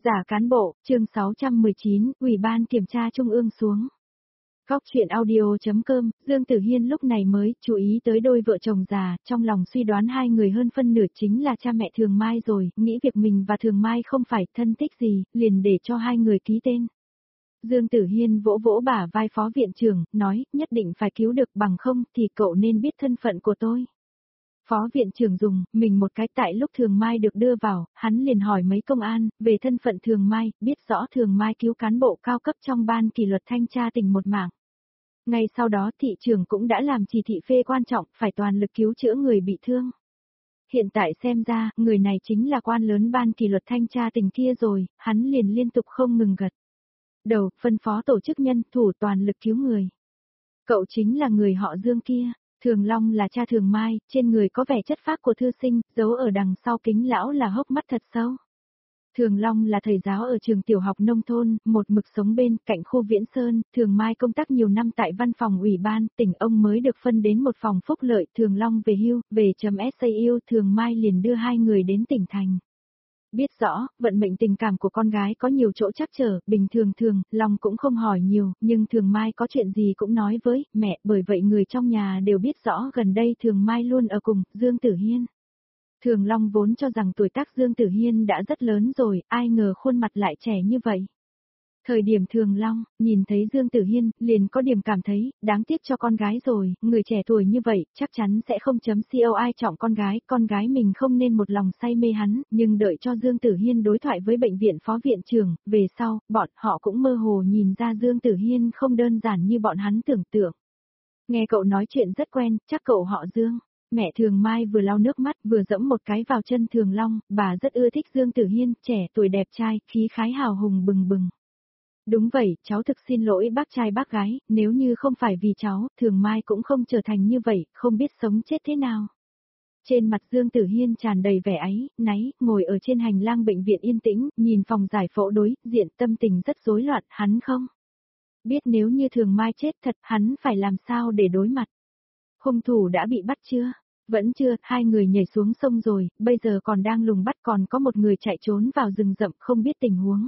Giả cán bộ, chương 619, Ủy ban Kiểm tra Trung ương xuống. Góc chuyện audio.com, Dương Tử Hiên lúc này mới chú ý tới đôi vợ chồng già, trong lòng suy đoán hai người hơn phân nửa chính là cha mẹ Thường Mai rồi, nghĩ việc mình và Thường Mai không phải thân thích gì, liền để cho hai người ký tên. Dương Tử Hiên vỗ vỗ bả vai phó viện trưởng, nói, nhất định phải cứu được bằng không thì cậu nên biết thân phận của tôi. Phó viện trưởng dùng mình một cái tại lúc Thường Mai được đưa vào, hắn liền hỏi mấy công an, về thân phận Thường Mai, biết rõ Thường Mai cứu cán bộ cao cấp trong ban kỷ luật thanh tra tỉnh một mảng. Ngay sau đó thị trưởng cũng đã làm chỉ thị phê quan trọng, phải toàn lực cứu chữa người bị thương. Hiện tại xem ra, người này chính là quan lớn ban kỷ luật thanh tra tỉnh kia rồi, hắn liền liên tục không ngừng gật đầu, phân phó tổ chức nhân thủ toàn lực cứu người. Cậu chính là người họ Dương kia. Thường Long là cha Thường Mai, trên người có vẻ chất phác của thư sinh, giấu ở đằng sau kính lão là hốc mắt thật sâu. Thường Long là thầy giáo ở trường tiểu học nông thôn, một mực sống bên cạnh khu Viễn Sơn, Thường Mai công tác nhiều năm tại văn phòng ủy ban, tỉnh ông mới được phân đến một phòng phúc lợi, Thường Long về hưu, về .SAU, Thường Mai liền đưa hai người đến tỉnh thành. Biết rõ, vận mệnh tình cảm của con gái có nhiều chỗ trắc trở, bình thường Long cũng không hỏi nhiều, nhưng Thường Mai có chuyện gì cũng nói với mẹ, bởi vậy người trong nhà đều biết rõ gần đây Thường Mai luôn ở cùng Dương Tử Hiên. Thường Long vốn cho rằng tuổi tác Dương Tử Hiên đã rất lớn rồi, ai ngờ khuôn mặt lại trẻ như vậy. Thời điểm Thường Long, nhìn thấy Dương Tử Hiên, liền có điểm cảm thấy, đáng tiếc cho con gái rồi, người trẻ tuổi như vậy, chắc chắn sẽ không co ai trọng con gái mình không nên một lòng say mê hắn, nhưng đợi cho Dương Tử Hiên đối thoại với bệnh viện phó viện trưởng, về sau, bọn họ cũng mơ hồ nhìn ra Dương Tử Hiên không đơn giản như bọn hắn tưởng tượng. Nghe cậu nói chuyện rất quen, chắc cậu họ Dương. Mẹ Thường Mai vừa lau nước mắt vừa dẫm một cái vào chân Thường Long, bà rất ưa thích Dương Tử Hiên, trẻ tuổi đẹp trai, khí khái hào hùng bừng bừng. Đúng vậy, cháu thực xin lỗi bác trai bác gái, nếu như không phải vì cháu, Thường Mai cũng không trở thành như vậy, không biết sống chết thế nào. Trên mặt Dương Tử Hiên tràn đầy vẻ áy náy, ngồi ở trên hành lang bệnh viện yên tĩnh, nhìn phòng giải phẫu đối diện, tâm tình rất rối loạn, hắn không biết nếu như Thường Mai chết thật, hắn phải làm sao để đối mặt. Hung thủ đã bị bắt chưa? Vẫn chưa, hai người nhảy xuống sông rồi, bây giờ còn đang lùng bắt, còn có một người chạy trốn vào rừng rậm không biết tình huống.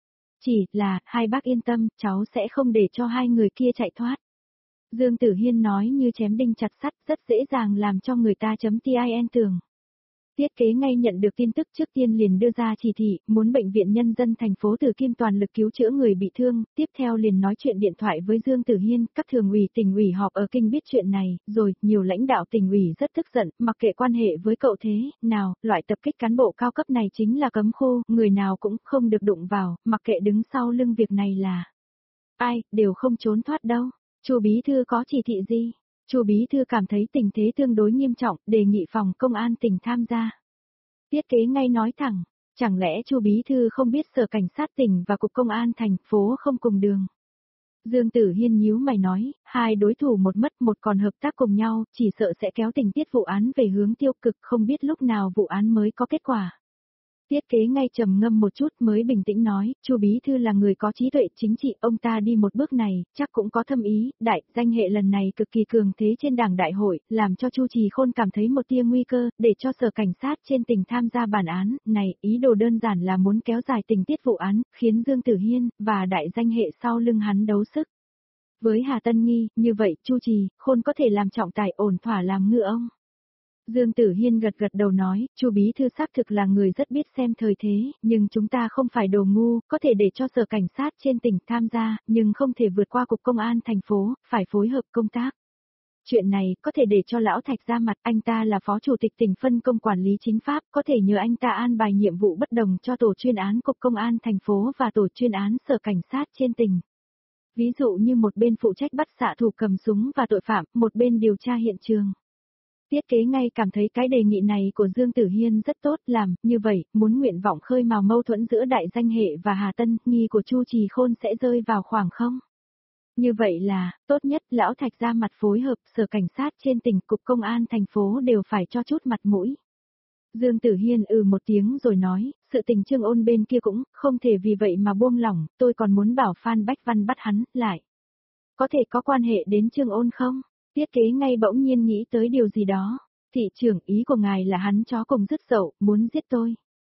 Chỉ là, hai bác yên tâm, cháu sẽ không để cho hai người kia chạy thoát. Dương Tử Hiên nói như chém đinh chặt sắt, rất dễ dàng làm cho người ta tin tưởng. Tiết kế ngay nhận được tin tức trước tiên liền đưa ra chỉ thị, muốn bệnh viện nhân dân thành phố Từ Kim toàn lực cứu chữa người bị thương, tiếp theo liền nói chuyện điện thoại với Dương Tử Hiên, các thường ủy tỉnh ủy họp ở kinh biết chuyện này, rồi, nhiều lãnh đạo tỉnh ủy rất tức giận, mặc kệ quan hệ với cậu thế, nào, loại tập kích cán bộ cao cấp này chính là cấm khu, người nào cũng không được đụng vào, mặc kệ đứng sau lưng việc này là ai, đều không trốn thoát đâu. Chu bí thư có chỉ thị gì? Chu bí thư cảm thấy tình thế tương đối nghiêm trọng, đề nghị phòng công an tỉnh tham gia. Tiết kế ngay nói thẳng, chẳng lẽ Chu bí thư không biết sở cảnh sát tỉnh và cục công an thành phố không cùng đường? Dương Tử Hiên nhíu mày nói, hai đối thủ một mất một còn hợp tác cùng nhau, chỉ sợ sẽ kéo tình tiết vụ án về hướng tiêu cực, không biết lúc nào vụ án mới có kết quả. Tiết kế ngay trầm ngâm một chút mới bình tĩnh nói, Chu bí thư là người có trí tuệ chính trị, ông ta đi một bước này, chắc cũng có thâm ý, đại danh hệ lần này cực kỳ cường thế trên đảng đại hội, làm cho Chu Trì Khôn cảm thấy một tia nguy cơ, để cho sở cảnh sát trên tỉnh tham gia bản án, này, ý đồ đơn giản là muốn kéo dài tình tiết vụ án, khiến Dương Tử Hiên, và đại danh hệ sau lưng hắn đấu sức. Với Hà Tân Nghi, như vậy, Chu Trì Khôn có thể làm trọng tài ổn thỏa làm ngựa ông. Dương Tử Hiên gật đầu nói, Chu bí thư xác thực là người rất biết xem thời thế, nhưng chúng ta không phải đồ ngu, có thể để cho sở cảnh sát trên tỉnh tham gia, nhưng không thể vượt qua cục công an thành phố, phải phối hợp công tác. Chuyện này, có thể để cho Lão Thạch ra mặt, anh ta là phó chủ tịch tỉnh phân công quản lý chính pháp, có thể nhờ anh ta an bài nhiệm vụ bất đồng cho tổ chuyên án cục công an thành phố và tổ chuyên án sở cảnh sát trên tỉnh. Ví dụ như một bên phụ trách bắt xạ thủ cầm súng và tội phạm, một bên điều tra hiện trường. Tiết kế ngay cảm thấy cái đề nghị này của Dương Tử Hiên rất tốt, làm như vậy, muốn nguyện vọng khơi mào mâu thuẫn giữa đại danh hệ và Hà Tân Nghi của Chu Trì Khôn sẽ rơi vào khoảng không. Như vậy là, tốt nhất Lão Thạch ra mặt phối hợp, sở cảnh sát trên tỉnh cục công an thành phố đều phải cho chút mặt mũi. Dương Tử Hiên một tiếng rồi nói, sự tình Trương Ôn bên kia cũng không thể vì vậy mà buông lỏng, tôi còn muốn bảo Phan Bách Văn bắt hắn lại. Có thể có quan hệ đến Trương Ôn không? Tiết kế ngay bỗng nhiên nghĩ tới điều gì đó. Thị trưởng, ý của ngài là hắn chó cùng dứt dậu, muốn giết tôi.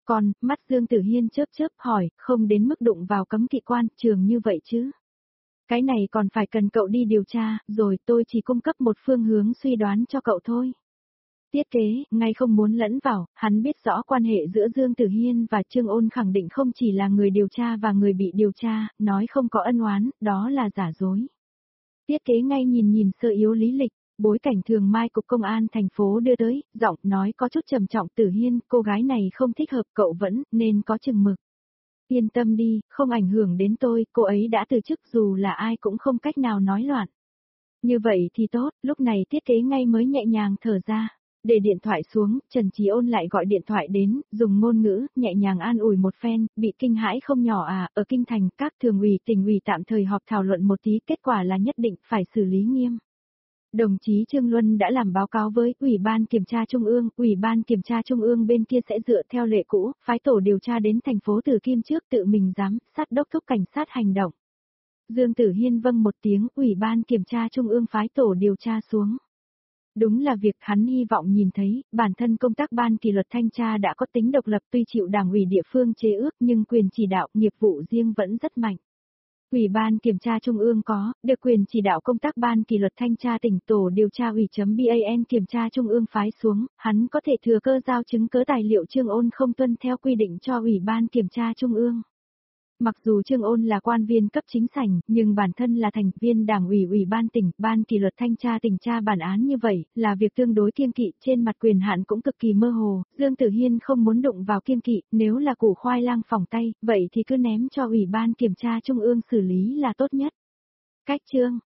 Còn, mắt Dương Tử Hiên chớp chớp hỏi, không đến mức đụng vào cấm kỵ quan trường như vậy chứ. Cái này còn phải cần cậu đi điều tra, rồi tôi chỉ cung cấp một phương hướng suy đoán cho cậu thôi. Tiết kế, ngay không muốn lẫn vào, hắn biết rõ quan hệ giữa Dương Tử Hiên và Trương Ôn khẳng định không chỉ là người điều tra và người bị điều tra, nói không có ân oán, đó là giả dối. Tiết kế ngay nhìn sơ yếu lý lịch, bối cảnh thường mai cục công an thành phố đưa tới, giọng nói có chút trầm trọng. Tử Hiên, cô gái này không thích hợp cậu vẫn nên có chừng mực. Yên tâm đi, không ảnh hưởng đến tôi, cô ấy đã từ chức dù là ai cũng không cách nào nói loạn. Như vậy thì tốt, lúc này Tiết kế ngay mới nhẹ nhàng thở ra. Để điện thoại xuống, Trần Chí Ôn lại gọi điện thoại đến, dùng ngôn ngữ, nhẹ nhàng an ủi một phen, bị kinh hãi không nhỏ à, ở Kinh Thành, các thường ủy, tỉnh ủy tạm thời họp thảo luận một tí, kết quả là nhất định phải xử lý nghiêm. Đồng chí Trương Luân đã làm báo cáo với Ủy ban Kiểm tra Trung ương, Ủy ban Kiểm tra Trung ương bên kia sẽ dựa theo lệ cũ, phái tổ điều tra đến thành phố Từ Kim trước tự mình giám sát đốc thúc cảnh sát hành động. Dương Tử Hiên vâng một tiếng, Ủy ban Kiểm tra Trung ương phái tổ điều tra xuống. Đúng là việc hắn hy vọng nhìn thấy, bản thân công tác ban kỷ luật thanh tra đã có tính độc lập tuy chịu đảng ủy địa phương chế ước nhưng quyền chỉ đạo nghiệp vụ riêng vẫn rất mạnh. Ủy ban Kiểm tra Trung ương có, được quyền chỉ đạo công tác ban kỷ luật thanh tra tỉnh tổ điều tra ủy.ban Kiểm tra Trung ương phái xuống, hắn có thể thừa cơ giao chứng cớ tài liệu Trương Ôn không tuân theo quy định cho Ủy ban Kiểm tra Trung ương. Mặc dù Trương Ôn là quan viên cấp chính sảnh, nhưng bản thân là thành viên đảng ủy ủy ban tỉnh, ban kỷ luật thanh tra tỉnh tra bản án như vậy, là việc tương đối kiêng kỵ, trên mặt quyền hạn cũng cực kỳ mơ hồ, Dương Tử Hiên không muốn đụng vào kiêng kỵ, nếu là củ khoai lang phỏng tay, vậy thì cứ ném cho ủy ban kiểm tra trung ương xử lý là tốt nhất. Cách chương